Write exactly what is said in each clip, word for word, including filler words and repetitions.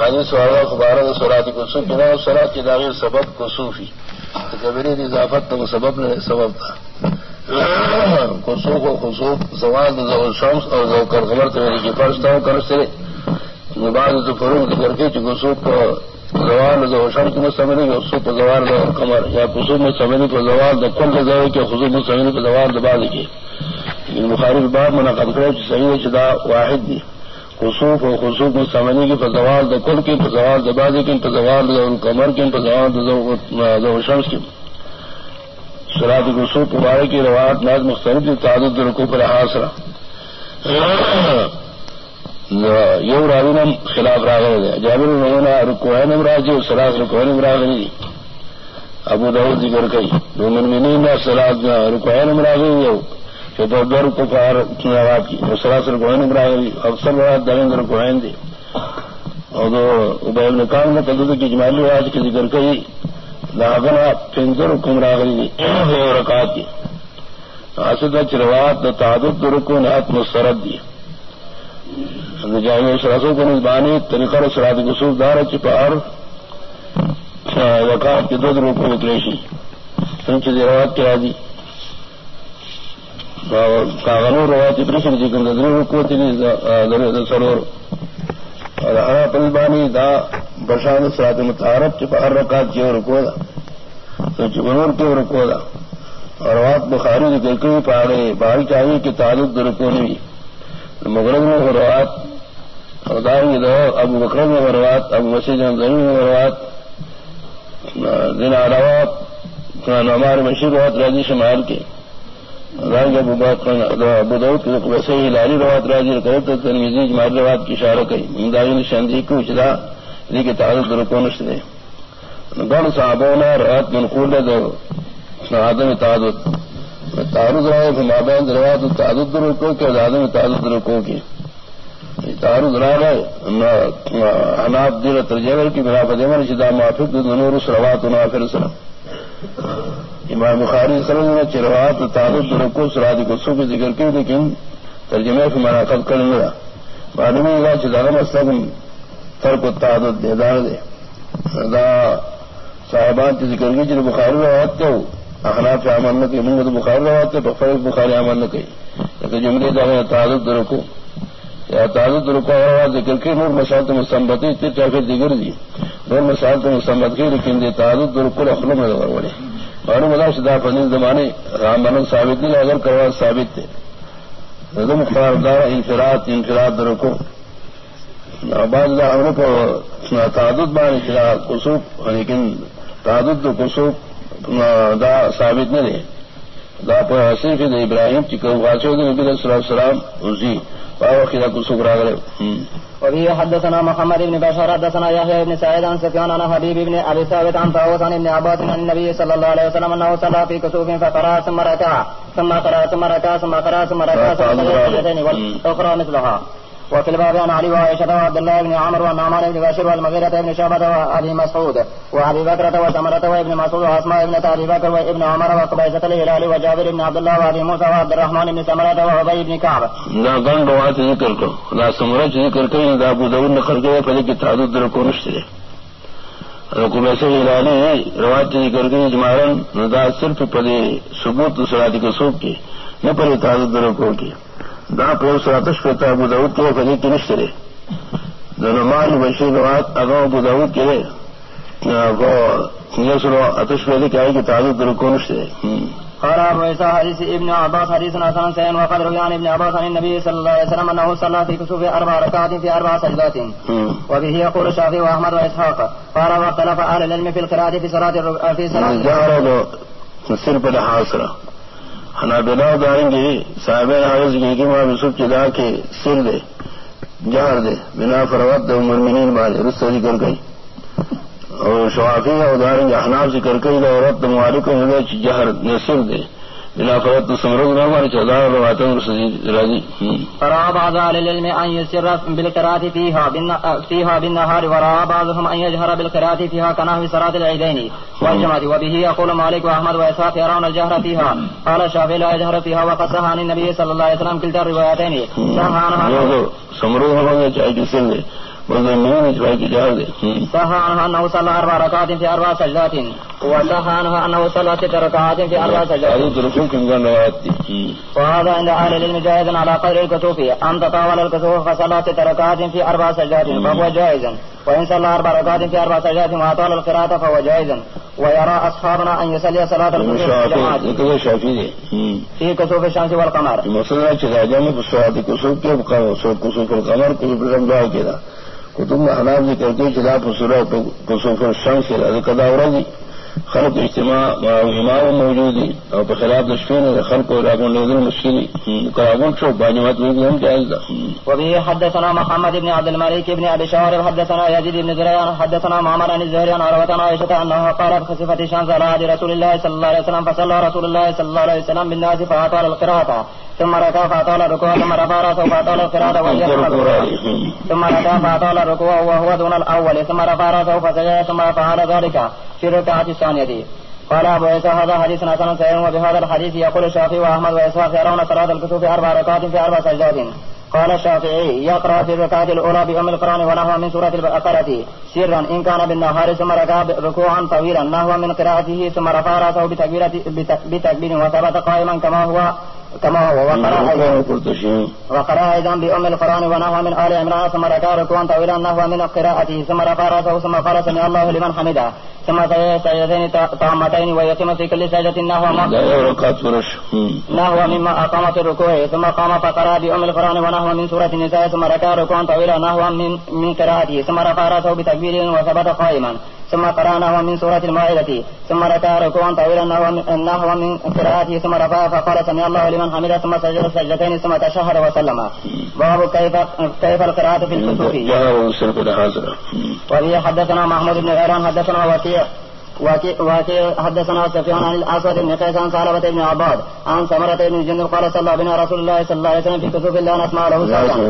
انی سوال خبارہ سورات کسوف بنا سورات کی داغیر سبب کسوفی کبیری اضافت تو سبب نے سبب تھا کسوف و خسوف زوال ذو شمس اور ذو کر خبر تیری کی فرض تھا کر سے بعض فروغ ذکر کی کسوف کو زوال ذو شمس میں سمجھے کہ خسوف و زوال ذو قمر یا کسوف میں سمجھے کہ زوال د کل ذو کے خسوف میں سمجھے کہ زوال د بعض کی بخاری باب منعقد کرے صحیح شدہ واحد دی خصوف و خصوف مستعملی کی فضوال د کل کی فضوال دبازی کی فضوال کمر کی فضوال شمس کی شراب خصوف مبارک کی روایت ناز مختلف تعدد رکوع پر حاصل یہ راوی خلاف راغل جابر نمونہ رکوعین امراضی اور سراغ رکوعین امراضی ابو داؤد ذکر کئی دو منمنین سراغ رکوعین امراضی در کو پار روایت کی سراسر گوہن ابراہیم اکثر روایت دریندر گوہن دی اور ابے ابن کام نے تدود کی جمالی روایت کی ذکر کئی لاغنا پنجر کمراغلی دی رکعت دی حاصل روایت تعدد رکو نات مسترد دی جامع سراسوں کو نزبانی طریقہ سرات قصوف دار چپار رکعت کی دو رکو اتریشی سنچ روایت کرا دی کاغنور روایتی پریشن ذکر ضرور قوتی سرور اور ہرا پلبانی دا بشان سرات متعارف چپا ہر رکعت کی رکو دا تو چپنور کی رکو دا اور روایت بخاری ذکر کی پاڑے باہر چاہیے کہ تعلق رکو نہیں مغرب میں روایت اور دائیں دو ابو بکر میں روایت ابو مسیح زمین میں روایت دن علاوہ ہمارے مشہور روایت راجی شمال کے ابو داؤد ویسے ہی لاری روایت راجی کرے تو ترمذی جماعت روایت کی اشارہ کئی ممداغی شندی کو اچلا لی کے تعدد رکونش دے دون صحابوں نے روایت منقول ہے تو آدم تعدد تعارض رائے مابین روایت تعدد رکو کے آدم تعدد رکو کی تعارض رائے حناب دیر ترجمہ کی بنا پدمر شدہ موافق نور روایت نافر سلام امام بخاری صلی اللہ علیہ روایت تعدد رکو سراد قصو کی ذکر کی لیکن ترجمے سے منعقد کر ملا معلوم ہوگا چدارم اسلم ترک تعدد دے دار دے دا صاحبان کی ذکر کی جن بخاری روایت تو اخلاف عمل نہ کی منگت بخاری روایت تو بخاری بخاری عمل نہ کی لیکن جملے دا تعدد رکو یا تعدد رکو روایت ذکر کی نور مسائل تو مستنبتی تیر چاہے ذکر دی نور مسائل تو مستنبت کی لیکن دے تعدد رکو اخلو میں دور بڑے اور ملا شدہ فنیل زمانے رام بنن ثابت نہیں اگر کروا ثابت تھے نظم خاردار انفراد انفراد رکو بعض ہم کو تعدد بان انفراد قصوف لیکن تعدد قصوف دا ثابت نہیں رہے دا پر صرف ابراہیم کی واسع نبی علیہ السلام اسی واخیرہ قصوف را گئے وبه حدثنا محمد بن بشار حدثنا يحيى بن سعيد عن سفيان عن حبيب بن ابي ثابت عن طاووس عن ابن عباس عن النبي صلى الله عليه وسلم انه صلى في كسوف فقرأ ثم ركع ثم قرأ ثم ركع ثم قرأ ثم ركع ثم والاخرى مثلها. وفي الباب عن علي وعائشة وعبد الله بن عمرو والنعمان بن بشير والمغيرة بن شعبة وابي مسعود وابي بكرة وسمرة وابن مسعود واسماء ابنة ابي بكر وابن عمر وقبيصة الهلال وجابر بن عبد الله وابي موسى وعبد الرحمن بن سمرة وابي بن كعب. لا غن روایت ذکر کو لا سمرة ذکر کہیں دا ابو داؤد نقل کیا پہلے کہ تعدد رکو نشتے قبیصة الهلال روایت ذکر کہیں جمارن دا صرف پہلے ثبوت صلاۃ کسوف کی نہ پہلے تعدد رکو کی دا پر سراتش کرتا ابو داؤد کے فضیل کی نشترے نعمان بشیر روایت اگا ابو داؤد کے وہ یسر اتش پہلے کہ آئے کہ تعدد رکو نشترے. قال ابو عيسى حديث ابن عباس حديث حسن سين وقد روي عن ابن عباس عن النبي صلى الله عليه وسلم انه صلى في كسوف اربع ركعات في اربع سجدات وبه يقول الشافعي واحمد واسحاق. قال واختلف اهل العلم في القراءة في صلاة في صلاة الجهر صرف الحاصرة حنابلہ داریں گے صاحب حافظ کی ماں یوسف چدا کے سر دے جہر دے بنا فروت دے المؤمنین والے رس ذکر گئی اور شوافی اور داریں گے احناف ذکر گئی عورت مالک جہر سر دے بنا فروت سمرد ہمارے چودہ رواتوں راضی. فرأى بعض أهل العلم أن يسر بالقراءة فيها فيها بالنهار ورأى بعضهم أن يجهر بالقراءة فيها كنحو صلاة العيدين والجمعة. وبه يقول مالك وأحمد وإسحاق يرون الجهر فيها. قال الشافعي لا يجهر فيها وقد صح عن النبي صلى الله عليه وسلم كلتا الروايتين. صح عنها سمرد ہمارے چاہے کس وزنون اجبائی کی جہاز ہے. صح عنہ انه صلى اربع ركعات في اربع سجدات وصح عنه انه صلى ست ركعات في اربع سجدات. هذه رسول كان روایت تھی. وهذا عند اهل العلم جائز على قدر الكسوف ان تطاول الكسوف فصلى ست ركعات في اربع سجدات فهو جائز وان صلى اربع ركعات في اربع سجدات واطال القراءة فهو جائز ويرى اصحابنا ان يصلي صلاة الكسوف جماعة في كسوف الشمس والقمر. مثلا چراجا میں صلاة الكسوف کے كسوف القمر كسوف القمر كده کتب میں حناب ذکر کے خلاف صورت کسوف الشمس سے قضا ورزی خلق اجتماع امام موجودی اور خلاف دشمن خلق و راگون لیدر مشکلی قراغون شو باجمات ویدیم جائز دا. وبه حدثنا محمد بن عبد الملك بن ابي شارب حدثنا يزيد بن زريان حدثنا معمر عن الزهري عن عروة عن عائشة انها قالت خسفت الشمس على عهد رسول الله صلى الله عليه وسلم فصلى رسول الله صلى الله عليه وسلم بالناس فاطال القراءة ثم ركع فاطال الركوع ثم رفع راسه فاطال القراءة وهي ثم ركع فاطال الركوع وهو دون الاول ثم رفع راسه فسجد ثم فعل ذلك في الركعة الثانية. قال ابو عيسى هذا حديث حسن صحيح وبهذا الحديث يقول الشافعي واحمد واسحاق يرون صلاة الكسوف اربع ركعات في اربع سجدات. قال الشافعي يقرأ في الركعة الاولى بأم القرآن ونحو من سورة البقرة سرا ان كان بالنهار ثم ركع ركوعا طويلا نحو من قراءته ثم رفع راسه بتكبيرة بتكبير وثبت قائما كما هو كما هو وقرأ ايضا وقرأ ايضا بأم القرآن ونحو من آل عمران ثم ركع ركوعا طويلا نحو من قراءته ثم رفع راسه ثم قال سمع الله لمن حمده ثم سجدتين تامتين ويقيم في كل سجدة نحو نحو مما أقام في الركوع ثم قام فقرأ بأم القرآن ونحو من سورة النساء ثم ركع ركوعا طويلا نحو من من قراءته ثم رفع راسه بتكبير وثبت قائما ثم قرأ نحو من سورة المائدة ثم ركع ركوعا طويلا نحو من قراءته ثم رفع فقال سمع الله لمن حمده ثم سجد سجدتين ثم تشهد وسلم. باب كيف كيف القراءة في الكسوف. وبه حدثنا محمود بن غيران حدثنا وكيع وكيع حدثنا سفيان عن الاسود بن قيس عن ثعلبة بن عباد عن سمرة بن جندب قال صلى بنا رسول الله صلى الله عليه وسلم في كسوف لا نسمع له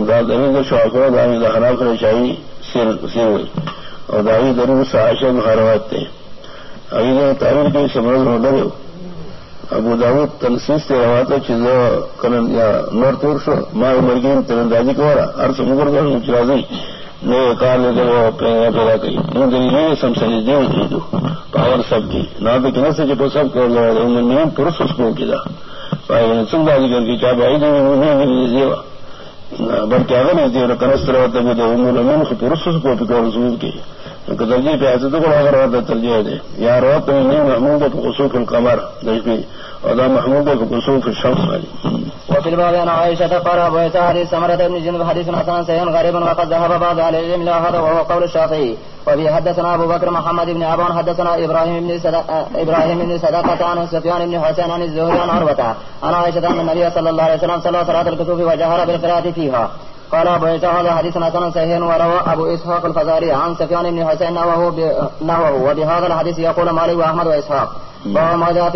صوتا. اور داوی ضرور عائشہ محروات تھے ابھی نے تعریف کی سمجھ ہو ڈرے ابو داود تنسیس سے روایت چیزوں کرن یا نور تور شو ماں مرگین ترندازی کو رہا ہر سمگر گھر چرازی نئے کار لے کر وہ پیدا کی نہیں سم سمجھ دے دو پاور سب کی نہ تو کہنا سے جب سب کر لو میں پرس اس کو کیا سن بازی کر کے کیا بھائی دیوا بلکہ اگر نہیں دے کنس رہتا ہے تو عموماً پرس اس کو پکڑ رسول کی ترجیح پہ ایسے تو اگر ہوتا ترجیح دے یا روت نہیں محمود خصوص القمر دیکھیے اور محمود خصوص الشمس والی. وفي الباب عن عائشة قال ابو عيسى حديث سمرة بن جندب حديث حسن صحيح غريب وقد ذهب بعض اهل العلم الى هذا وهو قول الشافعي. وفي حدثنا ابو بكر محمد بن عبان حدثنا ابراهيم بن ابراهيم بن صدقة عن سفيان بن حسين عن الزهري عن عروة عن عائشة ان النبي صلى الله عليه وسلم صلى صلاة الكسوف وجهر بالقراءة فيها. قال ابو عيسى هذا حديث حسن صحيح وروى ابو اسحاق الفزاري عن سفيان بن حسين نحوه وبهذا الحديث يقول مالك واحمد واسحاق.